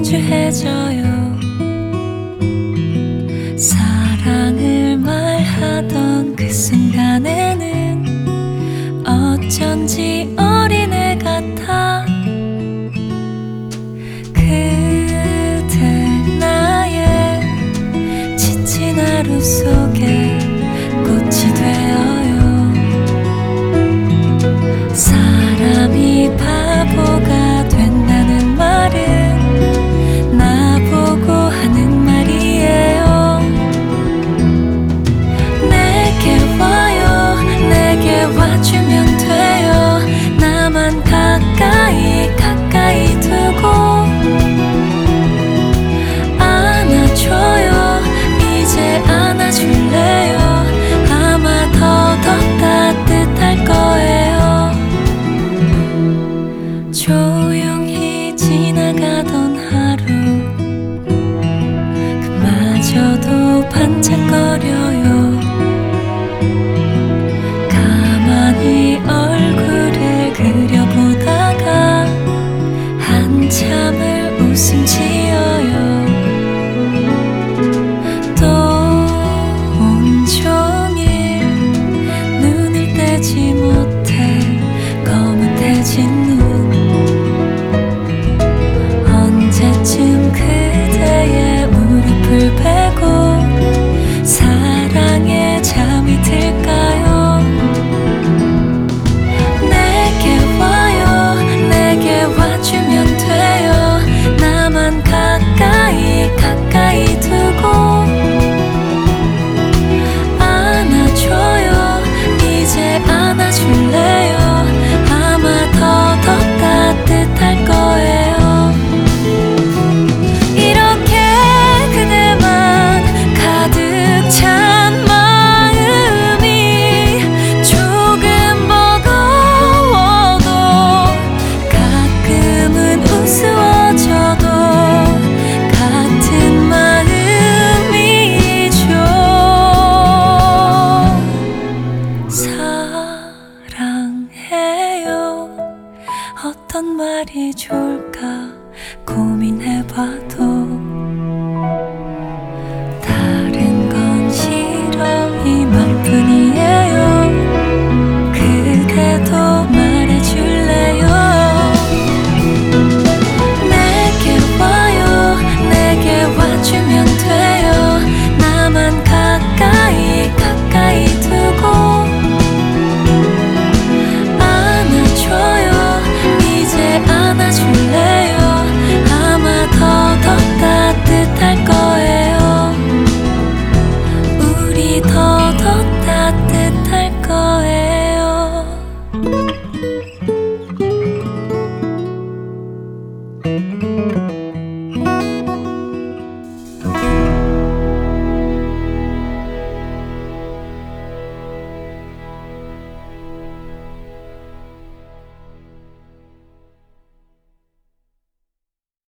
분주해져요. 사랑을 말하던 그 순간에는 어쩐지 어린애 같아. 그대 나의 지친 하루 속에 꽃이 되어요. 사람이 바보가 된다는 말은 나보고 하는 말이에요. 내게 와요. 내게 와주면 돼요. 나만 가까이 가까이 두고 안아줘요. 이제 안아줄래요. 아마 더 따뜻할 거예요. 조용히 지나가던 하루, 그마저도 반짝거려요. 가만히 얼굴을 그려보다가 한참을 웃음 지어요. 또 온종일 눈을 떼지 못해 거뭇해진 눈. 언제쯤 그대의 무릎을 베고 사랑에 잠이 들까요? 내게 와요. 내게 와주면 돼요. 나만 가까이 가까이 두고 안아줘요. 이제 안아줄래요. 아마 더 따뜻할 거예요. 이렇게 그대만 가득 찬 마음이 조금 버거워도 가끔은 우스워져도 같은 마음이죠. 사랑해요. 어떤 말이 좋을까 고민해봐도